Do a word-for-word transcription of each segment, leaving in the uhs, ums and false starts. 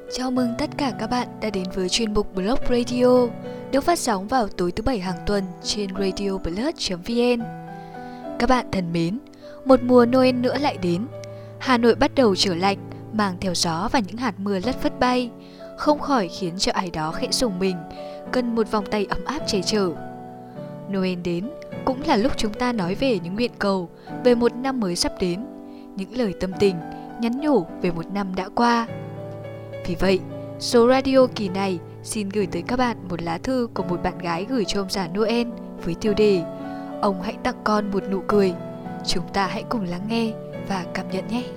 Chào mừng tất cả các bạn đã đến với chuyên mục Blog Radio, được phát sóng vào tối thứ bảy hàng tuần trên radio blog chấm vn. Các bạn thân mến, một mùa Noel nữa lại đến. Hà Nội bắt đầu trở lạnh, mang theo gió và những hạt mưa lất phất bay, không khỏi khiến cho ai đó khẽ rùng mình, cần một vòng tay ấm áp che chở. Noel đến cũng là lúc chúng ta nói về những nguyện cầu về một năm mới sắp đến, những lời tâm tình, nhắn nhủ về một năm đã qua. Vì vậy, số radio kỳ này xin gửi tới các bạn một lá thư của một bạn gái gửi cho ông già Noel với tiêu đề "Ông hãy tặng con một nụ cười". Chúng ta hãy cùng lắng nghe và cảm nhận nhé.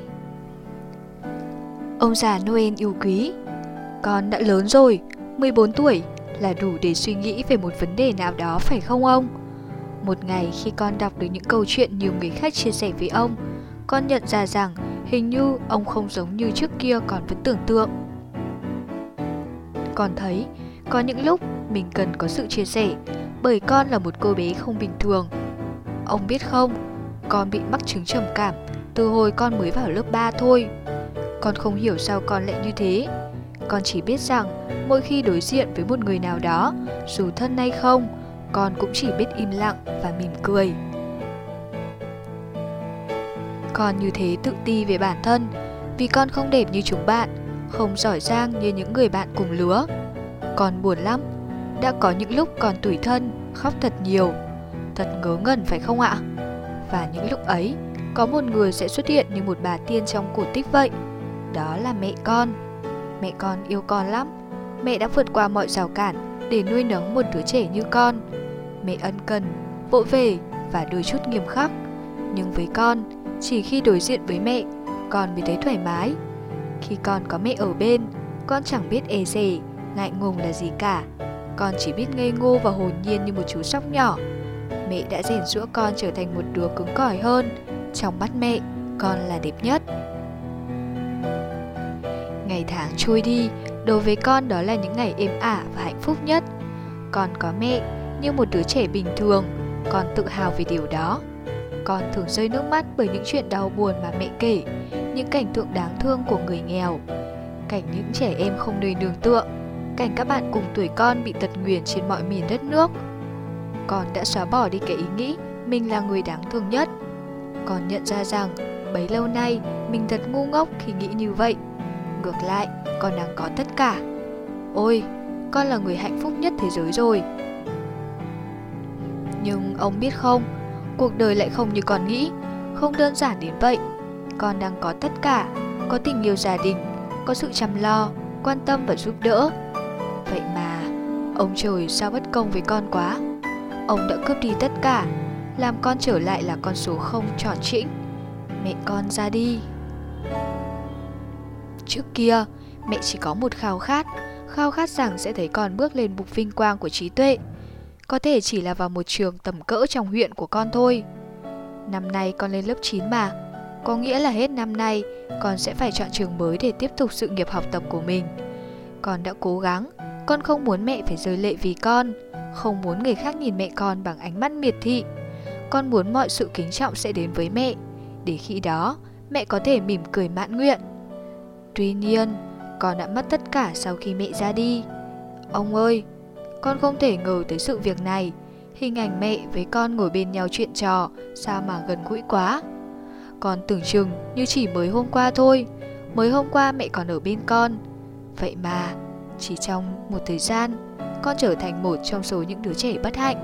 Ông già Noel yêu quý, con đã lớn rồi, mười bốn tuổi là đủ để suy nghĩ về một vấn đề nào đó phải không ông? Một ngày khi con đọc được những câu chuyện nhiều người khác chia sẻ với ông, con nhận ra rằng hình như ông không giống như trước kia con vẫn tưởng tượng. Con thấy có những lúc mình cần có sự chia sẻ, bởi con là một cô bé không bình thường. Ông biết không, con bị mắc chứng trầm cảm từ hồi con mới vào lớp ba thôi. Con không hiểu sao con lại như thế. Con chỉ biết rằng mỗi khi đối diện với một người nào đó, dù thân hay không, con cũng chỉ biết im lặng và mỉm cười. Con như thế tự ti về bản thân, vì con không đẹp như chúng bạn, không giỏi giang như những người bạn cùng lứa. Con buồn lắm, đã có những lúc con tủi thân, khóc thật nhiều, thật ngớ ngẩn phải không ạ? Và những lúc ấy, có một người sẽ xuất hiện như một bà tiên trong cổ tích vậy. Đó là mẹ con. Mẹ con yêu con lắm. Mẹ đã vượt qua mọi rào cản để nuôi nấng một đứa trẻ như con. Mẹ ân cần, vỗ về và đôi chút nghiêm khắc. Nhưng với con, chỉ khi đối diện với mẹ, con mới thấy thoải mái. Khi con có mẹ ở bên, con chẳng biết e dè, ngại ngùng là gì cả. Con chỉ biết ngây ngô và hồn nhiên như một chú sóc nhỏ. Mẹ đã rèn giũa con trở thành một đứa cứng cỏi hơn. Trong mắt mẹ, con là đẹp nhất. Ngày tháng trôi đi, đối với con đó là những ngày êm ả và hạnh phúc nhất. Con có mẹ như một đứa trẻ bình thường, con tự hào về điều đó. Con thường rơi nước mắt bởi những chuyện đau buồn mà mẹ kể, những cảnh tượng đáng thương của người nghèo, cảnh những trẻ em không nơi nương tựa, cảnh các bạn cùng tuổi con bị tật nguyền trên mọi miền đất nước. Con đã xóa bỏ đi cái ý nghĩ mình là người đáng thương nhất. Con nhận ra rằng bấy lâu nay mình thật ngu ngốc khi nghĩ như vậy. Ngược lại, con đang có tất cả. Ôi, con là người hạnh phúc nhất thế giới rồi. Nhưng ông biết không, cuộc đời lại không như con nghĩ, không đơn giản đến vậy. Con đang có tất cả, có tình yêu gia đình, có sự chăm lo, quan tâm và giúp đỡ. Vậy mà, ông trời sao bất công với con quá. Ông đã cướp đi tất cả, làm con trở lại là con số không tròn trĩnh. Mẹ con ra đi. Trước kia, mẹ chỉ có một khao khát, khao khát rằng sẽ thấy con bước lên bục vinh quang của trí tuệ. Có thể chỉ là vào một trường tầm cỡ trong huyện của con thôi. Năm nay con lên lớp chín mà, có nghĩa là hết năm nay con sẽ phải chọn trường mới để tiếp tục sự nghiệp học tập của mình. Con đã cố gắng, con không muốn mẹ phải rơi lệ vì con, không muốn người khác nhìn mẹ con bằng ánh mắt miệt thị. Con muốn mọi sự kính trọng sẽ đến với mẹ, để khi đó mẹ có thể mỉm cười mãn nguyện. Tuy nhiên, con đã mất tất cả sau khi mẹ ra đi. Ông ơi, con không thể ngờ tới sự việc này. Hình ảnh mẹ với con ngồi bên nhau chuyện trò sao mà gần gũi quá. Con tưởng chừng như chỉ mới hôm qua thôi. Mới hôm qua mẹ còn ở bên con. Vậy mà chỉ trong một thời gian, con trở thành một trong số những đứa trẻ bất hạnh.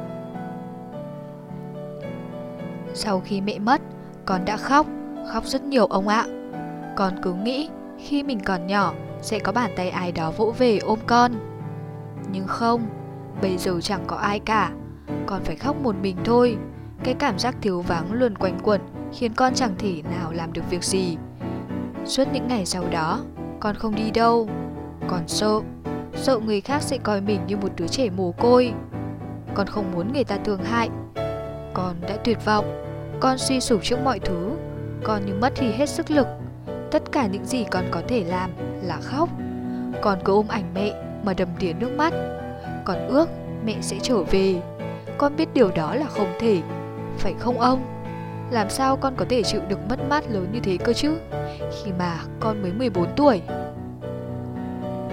Sau khi mẹ mất, con đã khóc, khóc rất nhiều ông ạ. Con cứ nghĩ khi mình còn nhỏ sẽ có bàn tay ai đó vỗ về ôm con. Nhưng không, bây giờ chẳng có ai cả. Con phải khóc một mình thôi. Cái cảm giác thiếu vắng luôn quanh quẩn khiến con chẳng thể nào làm được việc gì. Suốt những ngày sau đó, con không đi đâu. Con sợ, sợ người khác sẽ coi mình như một đứa trẻ mồ côi. Con không muốn người ta thương hại. Con đã tuyệt vọng. Con suy sụp trước mọi thứ. Con như mất đi hết sức lực. Tất cả những gì con có thể làm là khóc. Con cứ ôm ảnh mẹ mà đầm đìa nước mắt. Con ước mẹ sẽ trở về. Con biết điều đó là không thể, phải không ông? Làm sao con có thể chịu được mất mát lớn như thế cơ chứ, khi mà con mới mười bốn tuổi?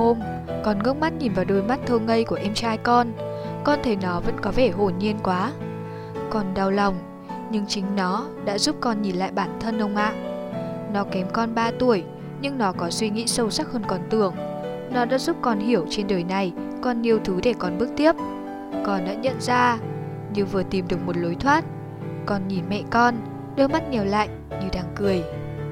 hôm, con ngước mắt nhìn vào đôi mắt thơ ngây của em trai con. Con thấy nó vẫn có vẻ hồn nhiên quá. Con đau lòng, nhưng chính nó đã giúp con nhìn lại bản thân ông ạ. Nó kém con ba tuổi, nhưng nó có suy nghĩ sâu sắc hơn con tưởng. Nó đã giúp con hiểu trên đời này còn nhiều thứ để con bước tiếp. Con đã nhận ra, như vừa tìm được một lối thoát. Con nhìn mẹ con, đôi mắt nhèo lại như đang cười.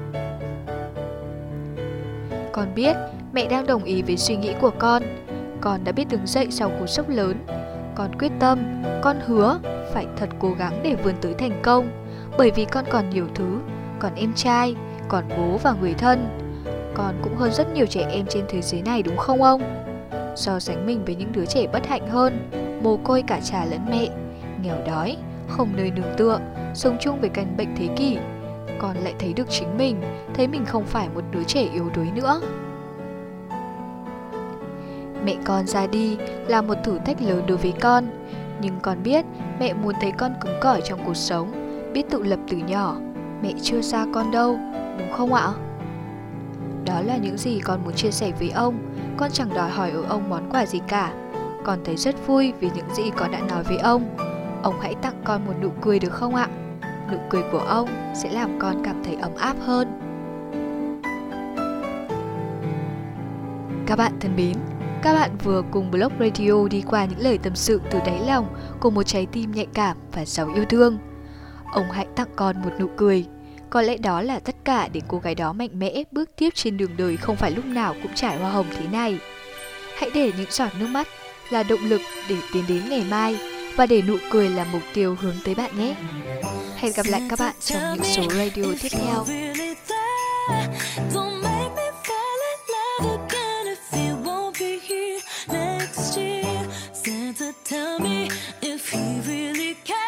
Con biết mẹ đang đồng ý với suy nghĩ của con. Con đã biết đứng dậy sau cú sốc lớn. Con quyết tâm, con hứa phải thật cố gắng để vươn tới thành công. Bởi vì con còn nhiều thứ, còn em trai, còn bố và người thân. Con cũng hơn rất nhiều trẻ em trên thế giới này đúng không ông? So sánh mình với những đứa trẻ bất hạnh hơn, mồ côi cả cha lẫn mẹ, nghèo đói, không nơi nương tựa, sống chung với căn bệnh thế kỷ, con lại thấy được chính mình, thấy mình không phải một đứa trẻ yếu đuối nữa. Mẹ con ra đi là một thử thách lớn đối với con, nhưng con biết mẹ muốn thấy con cứng cỏi trong cuộc sống, biết tự lập từ nhỏ. Mẹ chưa xa con đâu, đúng không ạ? Đó là những gì con muốn chia sẻ với ông. Con chẳng đòi hỏi ở ông món quà gì cả. Con thấy rất vui vì những gì con đã nói với ông. Ông hãy tặng con một nụ cười được không ạ? Nụ cười của ông sẽ làm con cảm thấy ấm áp hơn. Các bạn thân mến, các bạn vừa cùng Blog Radio đi qua những lời tâm sự từ đáy lòng của một trái tim nhạy cảm và giàu yêu thương. Ông hãy tặng con một nụ cười. Có lẽ đó là tất cả để cô gái đó mạnh mẽ bước tiếp trên đường đời không phải lúc nào cũng trải hoa hồng thế này. Hãy để những giọt nước mắt là động lực để tiến đến ngày mai và để nụ cười là mục tiêu hướng tới bạn nhé. Hẹn gặp lại các bạn trong những số radio tiếp theo. Tell me if he really cares.